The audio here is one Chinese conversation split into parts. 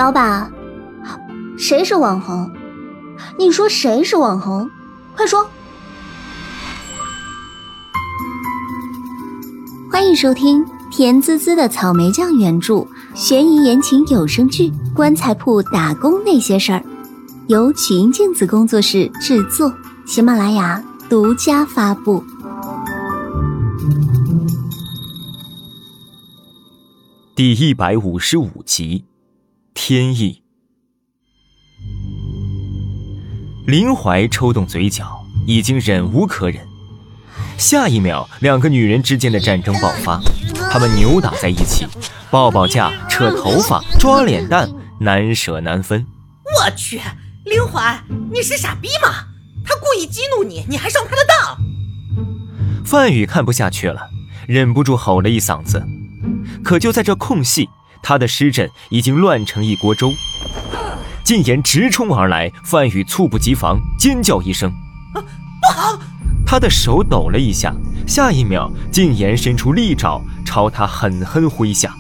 老板，谁是网红？你说谁是网红？快说！欢迎收听甜滋滋的草莓酱原著悬疑言情有声剧《棺材铺打工那些事儿》，由曲音镜子工作室制作，喜马拉雅独家发布。 第155集，天意。林怀抽动嘴角，已经忍无可忍。下一秒，两个女人之间的战争爆发，她们扭打在一起，抱抱架、扯头发、抓脸蛋，难舍难分。 我去，林怀，你是傻逼吗？他故意激怒你，你还上他的当？ 范宇看不下去了，忍不住吼了一嗓子。可就在这空隙，他的尸阵已经乱成一锅粥。禁言直冲而来，范宇猝不及防，尖叫一声： 不好！ 他的手抖了一下，下一秒，禁言伸出利爪朝他狠狠挥下。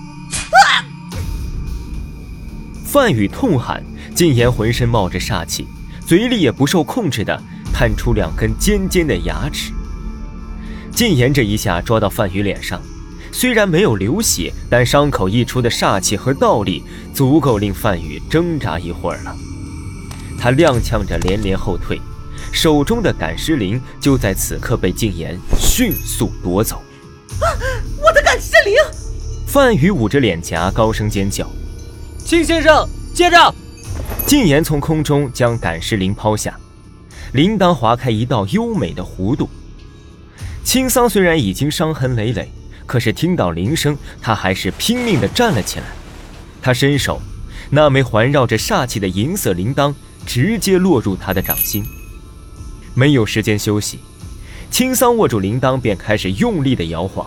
范宇痛喊，禁言浑身冒着煞气，嘴里也不受控制地探出两根尖尖的牙齿。禁言这一下抓到范宇脸上，虽然没有流血，但伤口溢出的煞气和道力足够令范宇挣扎一会儿了。他踉跄着连连后退，手中的赶尸铃就在此刻被禁言迅速夺走。 我的赶尸铃！ 范宇捂着脸颊高声尖叫： 庆先生，接着！ 禁言从空中将赶尸铃抛下，铃铛划开一道优美的弧度。青桑虽然已经伤痕累累，可是听到铃声，他还是拼命地站了起来。他伸手，那枚环绕着煞气的银色铃铛直接落入他的掌心。没有时间休息，青桑握住铃铛便开始用力地摇晃。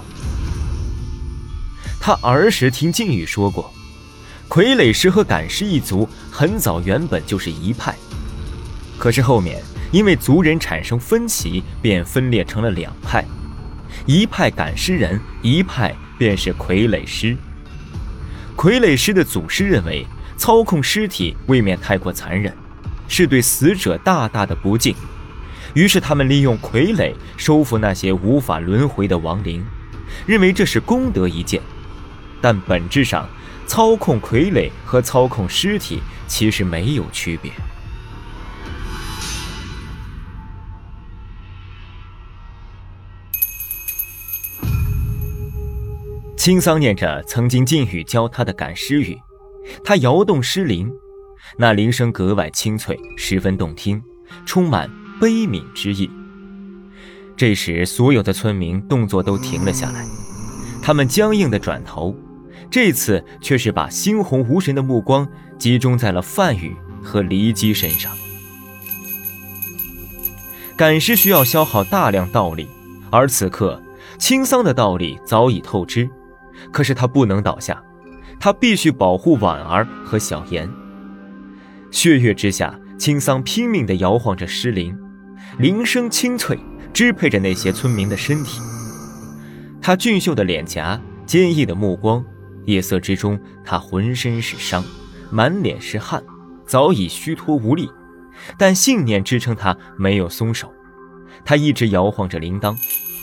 他儿时听靖宇说过，傀儡师和赶尸一族很早原本就是一派，可是后面因为族人产生分歧，便分裂成了两派，一派赶尸人，一派便是傀儡师。傀儡师的祖师认为操控尸体未免太过残忍，是对死者大大的不敬，于是他们利用傀儡收服那些无法轮回的亡灵，认为这是功德一件。但本质上，操控傀儡和操控尸体其实没有区别。青桑念着曾经禁语教他的赶尸语，他摇动尸铃，那铃声格外清脆，十分动听，充满悲悯之意。这时所有的村民动作都停了下来，他们僵硬地转头，这次却是把猩红无神的目光集中在了范宇和黎基身上。赶尸需要消耗大量道力，而此刻青桑的道力早已透支，可是他不能倒下，他必须保护婉儿和小妍。血跃之下，青桑拼命地摇晃着尸铃，铃声清脆，支配着那些村民的身体。他俊秀的脸颊，坚毅的目光，夜色之中他浑身是伤，满脸是汗，早已虚脱无力，但信念支撑他没有松手。他一直摇晃着铃铛。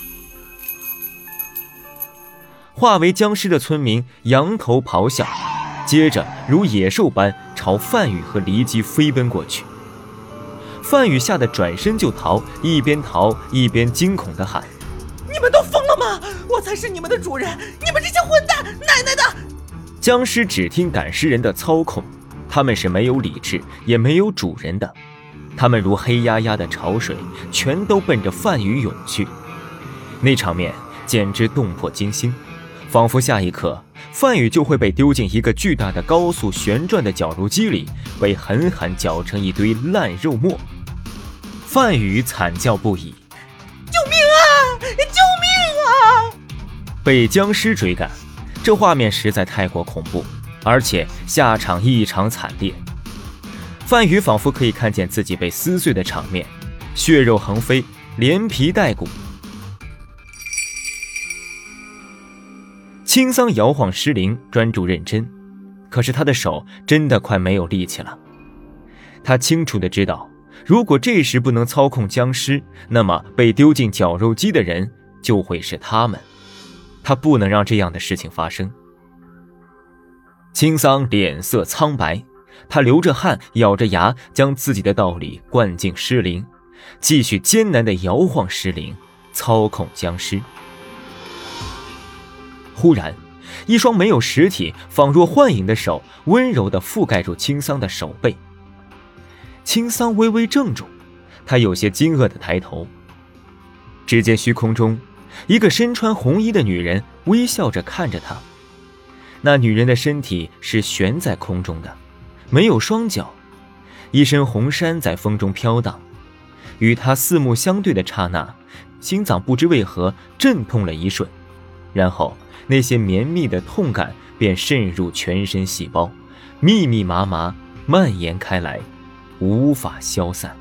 化为僵尸的村民仰头咆哮，接着如野兽般朝范宇和黎基飞奔过去。范宇吓得转身就逃，一边逃一边惊恐地喊： 你们都疯了吗？我才是你们的主人，你们这些混蛋，奶奶的！ 僵尸只听赶尸人的操控，他们是没有理智也没有主人的，他们如黑压压的潮水，全都奔着范宇涌去。那场面简直动魄惊心，仿佛下一刻范宇就会被丢进一个巨大的高速旋转的绞肉机里，被狠狠绞成一堆烂肉末。范宇惨叫不已： 救命啊！救命啊！ 被僵尸追赶，这画面实在太过恐怖，而且下场异常惨烈。范宇仿佛可以看见自己被撕碎的场面，血肉横飞，连皮带骨。青桑摇晃尸灵，专注认真。 可是他的手真的快没有力气了。他清楚地知道，如果这时不能操控僵尸，那么被丢进绞肉机的人就会是他们。他不能让这样的事情发生。青桑脸色苍白，他流着汗，咬着牙，将自己的道理灌进尸灵，继续艰难地摇晃尸灵，操控僵尸。忽然，一双没有实体仿若幻影的手温柔地覆盖住青桑的手背。青桑微微怔住，他有些惊愕地抬头，只见虚空中一个身穿红衣的女人微笑着看着他。那女人的身体是悬在空中的，没有双脚，一身红衫在风中飘荡。与他四目相对的刹那，心脏不知为何阵痛了一瞬，然后那些绵密的痛感便渗入全身细胞，密密麻麻蔓延开来，无法消散。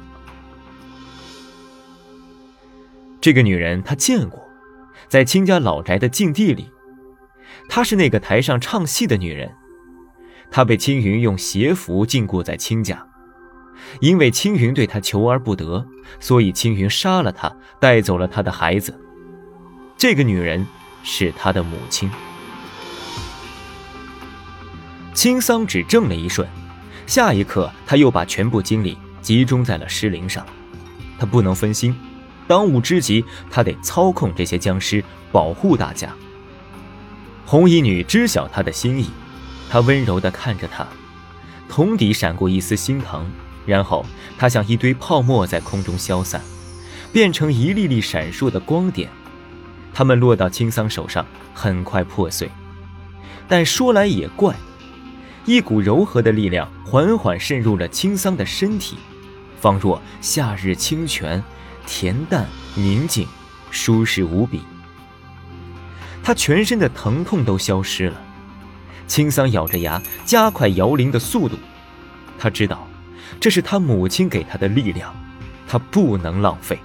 这个女人他见过，在亲家老宅的禁地里，她是那个台上唱戏的女人。她被青云用邪符禁锢在亲家，因为青云对她求而不得，所以青云杀了她，带走了她的孩子。这个女人是她的母亲。青桑只怔了一瞬，下一刻他又把全部精力集中在了尸灵上。他不能分心，当务之急他得操控这些僵尸，保护大家。红衣女知晓他的心意，她温柔地看着他，瞳底闪过一丝心疼，然后她像一堆泡沫在空中消散，变成一粒粒闪烁的光点。它们落到青桑手上，很快破碎。但说来也怪，一股柔和的力量缓缓渗入了青桑的身体，仿若夏日清泉，恬淡宁静，舒适无比。他全身的疼痛都消失了。青桑咬着牙，加快摇铃的速度。他知道，这是他母亲给他的力量，他不能浪费。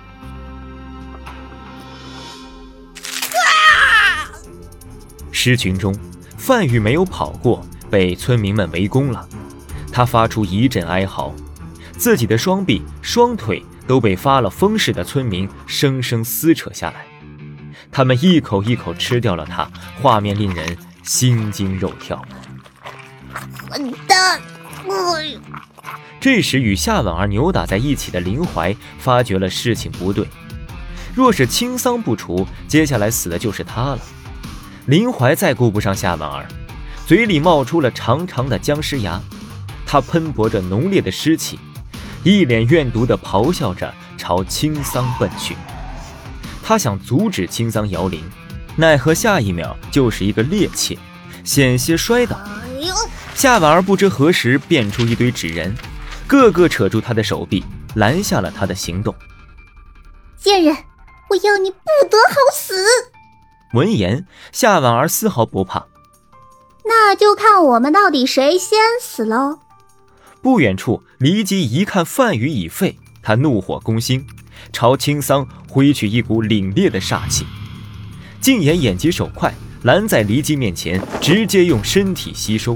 尸群中，范宇没有跑过，被村民们围攻了。他发出一阵哀嚎，自己的双臂、双腿都被发了疯似的村民生生撕扯下来。他们一口一口吃掉了他，画面令人心惊肉跳。 混蛋！ 这时与夏婉儿扭打在一起的林怀发觉了事情不对，若是青桑不除，接下来死的就是他了。林怀再顾不上夏婉儿，嘴里冒出了长长的僵尸牙，他喷薄着浓烈的尸气，一脸怨毒地咆哮着朝青桑奔去。他想阻止青桑摇铃，奈何下一秒就是一个趔趄，险些摔倒。夏婉儿不知何时变出一堆纸人，个个扯住他的手臂，拦下了他的行动。 贱人，我要你不得好死！ 闻言，夏婉儿丝毫不怕。 那就看我们到底谁先死喽。 不远处，黎姬一看范宇已废，他怒火攻心，朝青桑挥去一股凛冽的煞气。静言眼疾手快，拦在黎姬面前，直接用身体吸收。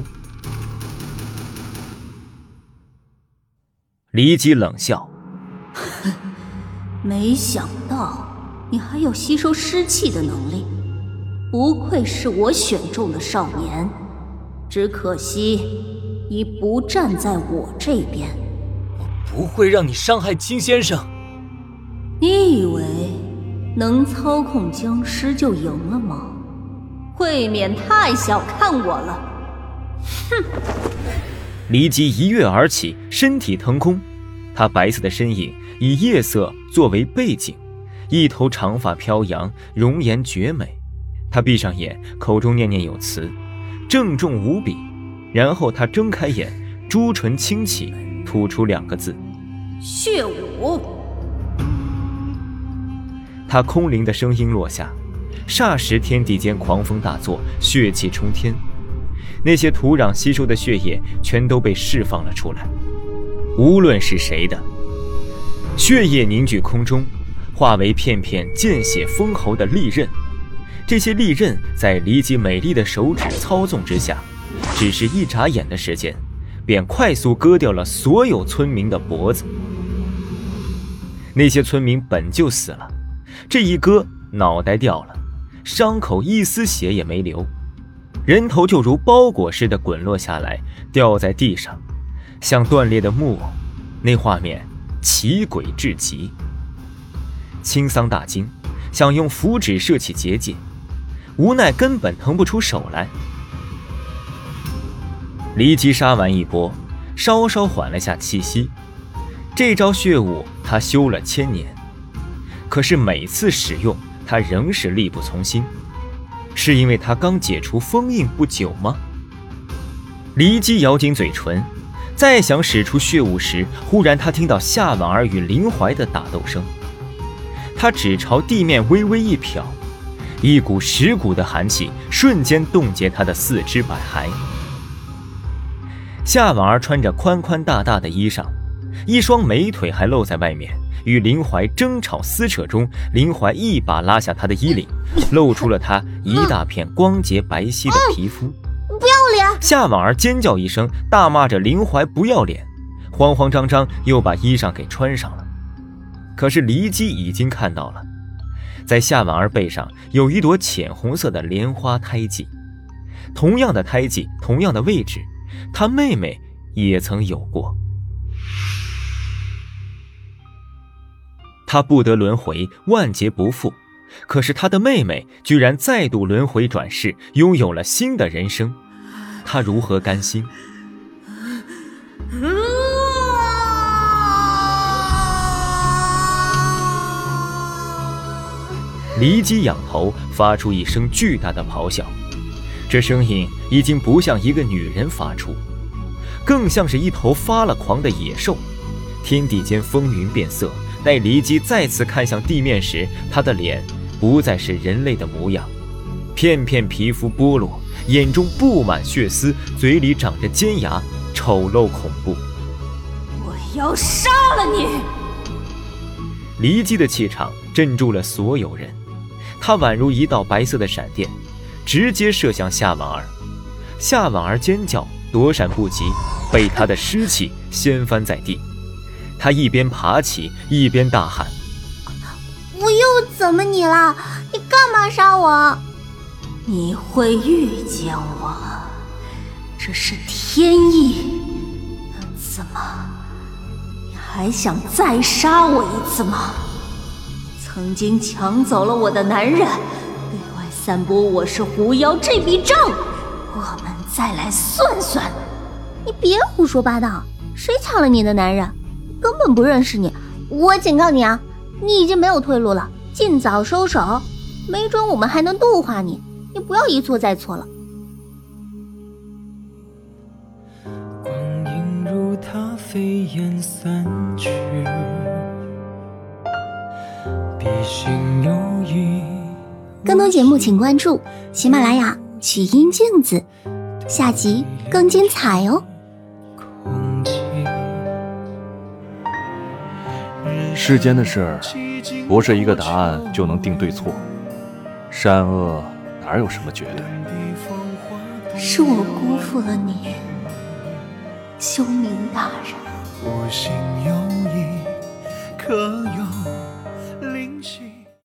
黎姬冷笑： 没想到你还有吸收尸气的能力，不愧是我选中的少年，只可惜已不站在我这边。 不会让你伤害青先生。 你以为能操控僵尸就赢了吗？未免太小看我了。哼！ 黎姬一跃而起，身体腾空，她白色的身影以夜色作为背景，一头长发飘扬，容颜绝美。她闭上眼，口中念念有词，郑重无比。然后她睁开眼，朱唇轻启，吐出2个字： 血舞。 她空灵的声音落下，霎时天地间狂风大作，血气冲天。那些土壤吸收的血液全都被释放了出来，无论是谁的血液凝聚空中，化为片片见血封喉的利刃。这些利刃在黎姬美丽的手指操纵之下， 只是一眨眼的时间，便快速割掉了所有村民的脖子。那些村民本就死了，这一割，脑袋掉了，伤口一丝血也没流，人头就如包裹似的滚落下来，掉在地上，像断裂的木偶。那画面奇诡至极。青桑大惊，想用符纸设起结界，无奈根本腾不出手来。离姬杀完一波，稍稍缓了下气息。这招血雾他修了1000年，可是每次使用他仍是力不从心。是因为他刚解除封印不久吗？离姬咬紧嘴唇，再想使出血雾时，忽然他听到夏婉儿与林怀的打斗声。他只朝地面微微一瞟，一股蚀骨的寒气瞬间冻结他的四肢百骸。夏婉儿穿着宽宽大大的衣裳，一双美腿还露在外面，与林怀争吵撕扯中，林怀一把拉下她的衣领，露出了她一大片光洁白皙的皮肤。 不要脸！ 夏婉儿尖叫一声，大骂着林怀不要脸，慌慌张张又把衣裳给穿上了。可是离姬已经看到了，在夏婉儿背上有一朵浅红色的莲花胎记，同样的胎记，同样的位置，她妹妹也曾有过。她不得轮回，万劫不复，可是她的妹妹居然再度轮回转世，拥有了新的人生，她如何甘心？离姬仰头发出一声巨大的咆哮，这声音已经不像一个女人发出，更像是一头发了狂的野兽。天地间风云变色，待离姬再次看向地面时，她的脸不再是人类的模样，片片皮肤剥落，眼中布满血丝，嘴里长着尖牙，丑陋恐怖。 我要杀了你！ 离姬的气场镇住了所有人，她宛如一道白色的闪电，直接射向夏婉儿。夏婉儿尖叫，躲闪不及，被她的尸气掀翻在地。她一边爬起，一边大喊： 我又怎么你了？你干嘛杀我？ 你会遇见我，这是天意。怎么，你还想再杀我一次吗？曾经抢走了我的男人，对外散播我是狐妖这笔账，我们再来算算。 你别胡说八道，谁抢了你的男人？根本不认识你，我警告你啊，你已经没有退路了，尽早收手，没准我们还能度化你，你不要一错再错了。 光阴如它飞燕散去，笔心有意。 更多节目请关注喜马拉雅曲音镜子，下集更精彩哦。 世间的事不是一个答案就能定对错，善恶哪有什么绝对？ 是我辜负了你，修明大人。 我心有意，可有